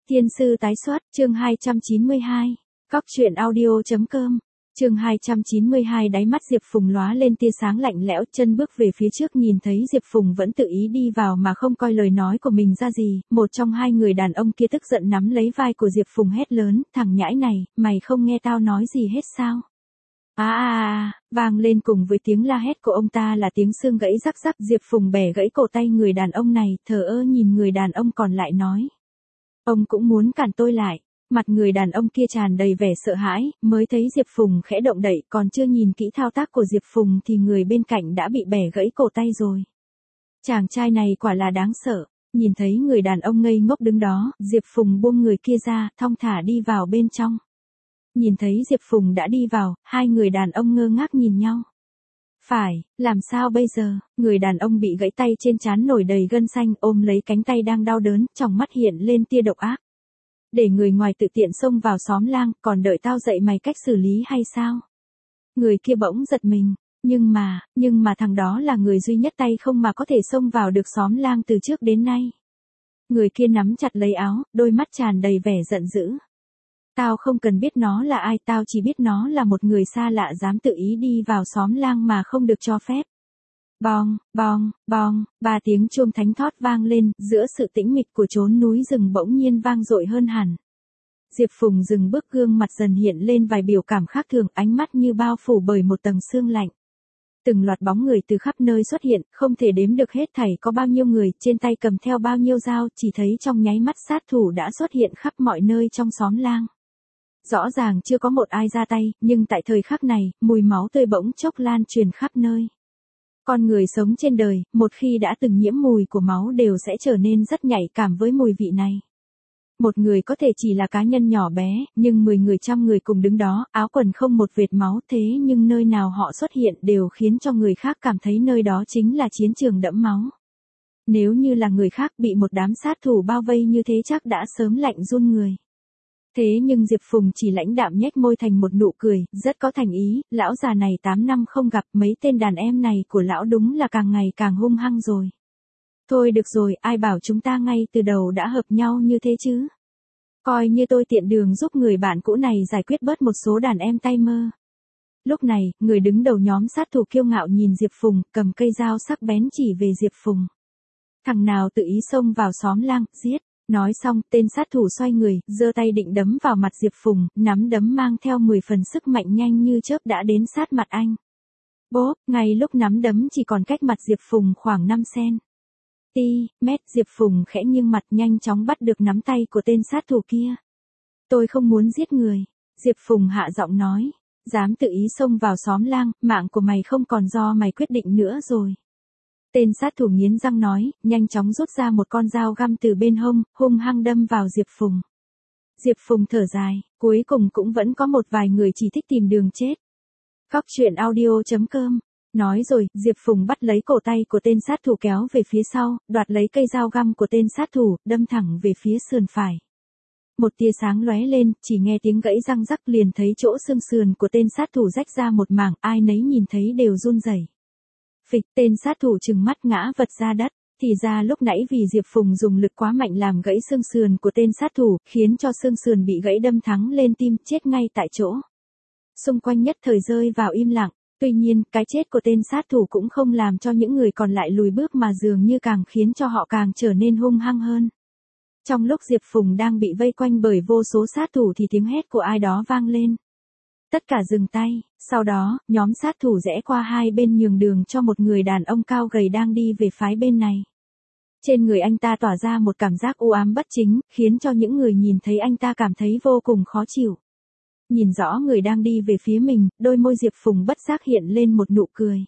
Thiên sư tái xuất, chương 292. Cóc truyện audio.com. Chương 292. Đáy mắt Diệp Phùng lóa lên tia sáng lạnh lẽo, chân bước về phía trước nhìn thấy Diệp Phùng vẫn tự ý đi vào mà không coi lời nói của mình ra gì, một trong hai người đàn ông kia tức giận nắm lấy vai của Diệp Phùng hét lớn, thằng nhãi này, mày không nghe tao nói gì hết sao? Vang lên cùng với tiếng la hét của ông ta là tiếng xương gãy rắc rắc. Diệp Phùng bẻ gãy cổ tay người đàn ông này, thờ ơ nhìn người đàn ông còn lại nói. Ông cũng muốn cản tôi lại. Mặt người đàn ông kia tràn đầy vẻ sợ hãi, mới thấy Diệp Phùng khẽ động đậy, còn chưa nhìn kỹ thao tác của Diệp Phùng thì người bên cạnh đã bị bẻ gãy cổ tay rồi. Chàng trai này quả là đáng sợ. Nhìn thấy người đàn ông ngây ngốc đứng đó, Diệp Phùng buông người kia ra, thong thả đi vào bên trong. Nhìn thấy Diệp Phùng đã đi vào, hai người đàn ông ngơ ngác nhìn nhau. Phải, làm sao bây giờ? Người đàn ông bị gãy tay trên trán nổi đầy gân xanh, ôm lấy cánh tay đang đau đớn, trong mắt hiện lên tia độc ác. Để người ngoài tự tiện xông vào xóm lang, còn đợi tao dạy mày cách xử lý hay sao? Người kia bỗng giật mình, nhưng mà thằng đó là người duy nhất tay không mà có thể xông vào được xóm lang từ trước đến nay. Người kia nắm chặt lấy áo, đôi mắt tràn đầy vẻ giận dữ. Tao không cần biết nó là ai, tao chỉ biết nó là một người xa lạ dám tự ý đi vào xóm lang mà không được cho phép. Bong, bong, bong, ba tiếng chuông thánh thót vang lên, giữa sự tĩnh mịch của chốn núi rừng bỗng nhiên vang dội hơn hẳn. Diệp Phùng dừng bước, gương mặt dần hiện lên vài biểu cảm khác thường, ánh mắt như bao phủ bởi một tầng sương lạnh. Từng loạt bóng người từ khắp nơi xuất hiện, không thể đếm được hết thảy có bao nhiêu người, trên tay cầm theo bao nhiêu dao, chỉ thấy trong nháy mắt sát thủ đã xuất hiện khắp mọi nơi trong xóm lang. Rõ ràng chưa có một ai ra tay, nhưng tại thời khắc này, mùi máu tươi bỗng chốc lan truyền khắp nơi. Con người sống trên đời, một khi đã từng nhiễm mùi của máu đều sẽ trở nên rất nhạy cảm với mùi vị này. Một người có thể chỉ là cá nhân nhỏ bé, nhưng 10 người trăm người cùng đứng đó, áo quần không một vệt máu, thế nhưng nơi nào họ xuất hiện đều khiến cho người khác cảm thấy nơi đó chính là chiến trường đẫm máu. Nếu như là người khác bị một đám sát thủ bao vây như thế chắc đã sớm lạnh run người. Thế nhưng Diệp Phùng chỉ lãnh đạm nhếch môi thành một nụ cười, rất có thành ý, lão già này 8 năm không gặp, mấy tên đàn em này của lão đúng là càng ngày càng hung hăng rồi. Thôi được rồi, ai bảo chúng ta ngay từ đầu đã hợp nhau như thế chứ? Coi như tôi tiện đường giúp người bạn cũ này giải quyết bớt một số đàn em tay mơ. Lúc này, người đứng đầu nhóm sát thủ kiêu ngạo nhìn Diệp Phùng, cầm cây dao sắc bén chỉ về Diệp Phùng. Thằng nào tự ý xông vào xóm lang, giết. Nói xong, tên sát thủ xoay người, giơ tay định đấm vào mặt Diệp Phùng, nắm đấm mang theo 10 phần sức mạnh nhanh như chớp đã đến sát mặt anh. Bốp, ngay lúc nắm đấm chỉ còn cách mặt Diệp Phùng khoảng 5 cm, Diệp Phùng khẽ nghiêng mặt nhanh chóng bắt được nắm tay của tên sát thủ kia. Tôi không muốn giết người. Diệp Phùng hạ giọng nói. Dám tự ý xông vào xóm lang, mạng của mày không còn do mày quyết định nữa rồi. Tên sát thủ nghiến răng nói, nhanh chóng rút ra một con dao găm từ bên hông, hung hăng đâm vào Diệp Phùng. Diệp Phùng thở dài, cuối cùng cũng vẫn có một vài người chỉ thích tìm đường chết. Cóc truyện audio.com. Nói rồi, Diệp Phùng bắt lấy cổ tay của tên sát thủ kéo về phía sau, đoạt lấy cây dao găm của tên sát thủ, đâm thẳng về phía sườn phải. Một tia sáng lóe lên, chỉ nghe tiếng gãy răng rắc liền thấy chỗ xương sườn của tên sát thủ rách ra một mảng, ai nấy nhìn thấy đều run rẩy. Phịch, tên sát thủ trừng mắt ngã vật ra đất, thì ra lúc nãy vì Diệp Phùng dùng lực quá mạnh làm gãy xương sườn của tên sát thủ, khiến cho xương sườn bị gãy đâm thẳng lên tim, chết ngay tại chỗ. Xung quanh nhất thời rơi vào im lặng, tuy nhiên, cái chết của tên sát thủ cũng không làm cho những người còn lại lùi bước mà dường như càng khiến cho họ càng trở nên hung hăng hơn. Trong lúc Diệp Phùng đang bị vây quanh bởi vô số sát thủ thì tiếng hét của ai đó vang lên. Tất cả dừng tay, sau đó, nhóm sát thủ rẽ qua hai bên nhường đường cho một người đàn ông cao gầy đang đi về phái bên này. Trên người anh ta tỏa ra một cảm giác u ám bất chính, khiến cho những người nhìn thấy anh ta cảm thấy vô cùng khó chịu. Nhìn rõ người đang đi về phía mình, đôi môi Diệp Phùng bất giác hiện lên một nụ cười.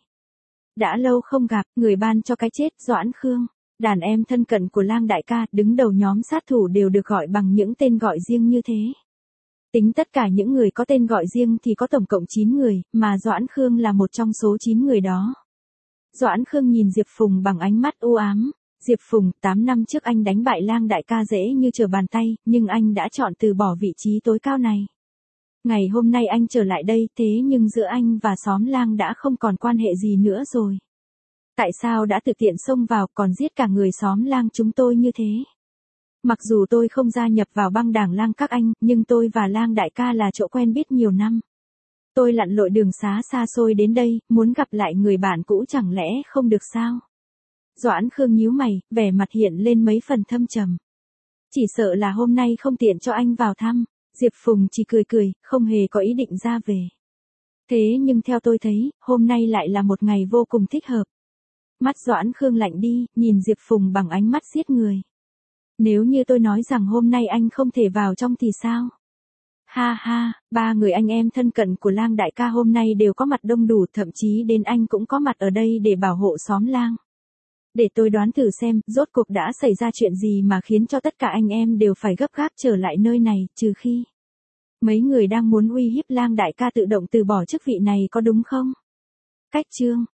Đã lâu không gặp, người ban cho cái chết, Doãn Khương. Đàn em thân cận của Lang đại ca, đứng đầu nhóm sát thủ đều được gọi bằng những tên gọi riêng như thế. Tính tất cả những người có tên gọi riêng thì có tổng cộng 9 người, mà Doãn Khương là một trong số 9 người đó. Doãn Khương nhìn Diệp Phùng bằng ánh mắt u ám. Diệp Phùng, 8 năm trước anh đánh bại Lang đại ca dễ như trở bàn tay, nhưng anh đã chọn từ bỏ vị trí tối cao này. Ngày hôm nay anh trở lại đây, thế nhưng giữa anh và xóm Lang đã không còn quan hệ gì nữa rồi. Tại sao đã tự tiện xông vào còn giết cả người xóm Lang chúng tôi như thế? Mặc dù tôi không gia nhập vào băng đảng Lang các anh, nhưng tôi và Lang đại ca là chỗ quen biết nhiều năm. Tôi lặn lội đường xá xa xôi đến đây, muốn gặp lại người bạn cũ chẳng lẽ không được sao? Doãn Khương nhíu mày, vẻ mặt hiện lên mấy phần thâm trầm. Chỉ sợ là hôm nay không tiện cho anh vào thăm. Diệp Phùng chỉ cười cười, không hề có ý định ra về. Thế nhưng theo tôi thấy, hôm nay lại là một ngày vô cùng thích hợp. Mắt Doãn Khương lạnh đi, nhìn Diệp Phùng bằng ánh mắt giết người. Nếu như tôi nói rằng hôm nay anh không thể vào trong thì sao? Ha ha, ba người anh em thân cận của Lang đại ca hôm nay đều có mặt đông đủ, thậm chí đến anh cũng có mặt ở đây để bảo hộ xóm Lang. Để tôi đoán thử xem, rốt cuộc đã xảy ra chuyện gì mà khiến cho tất cả anh em đều phải gấp gáp trở lại nơi này, trừ khi mấy người đang muốn uy hiếp Lang đại ca tự động từ bỏ chức vị này có đúng không? Cách chương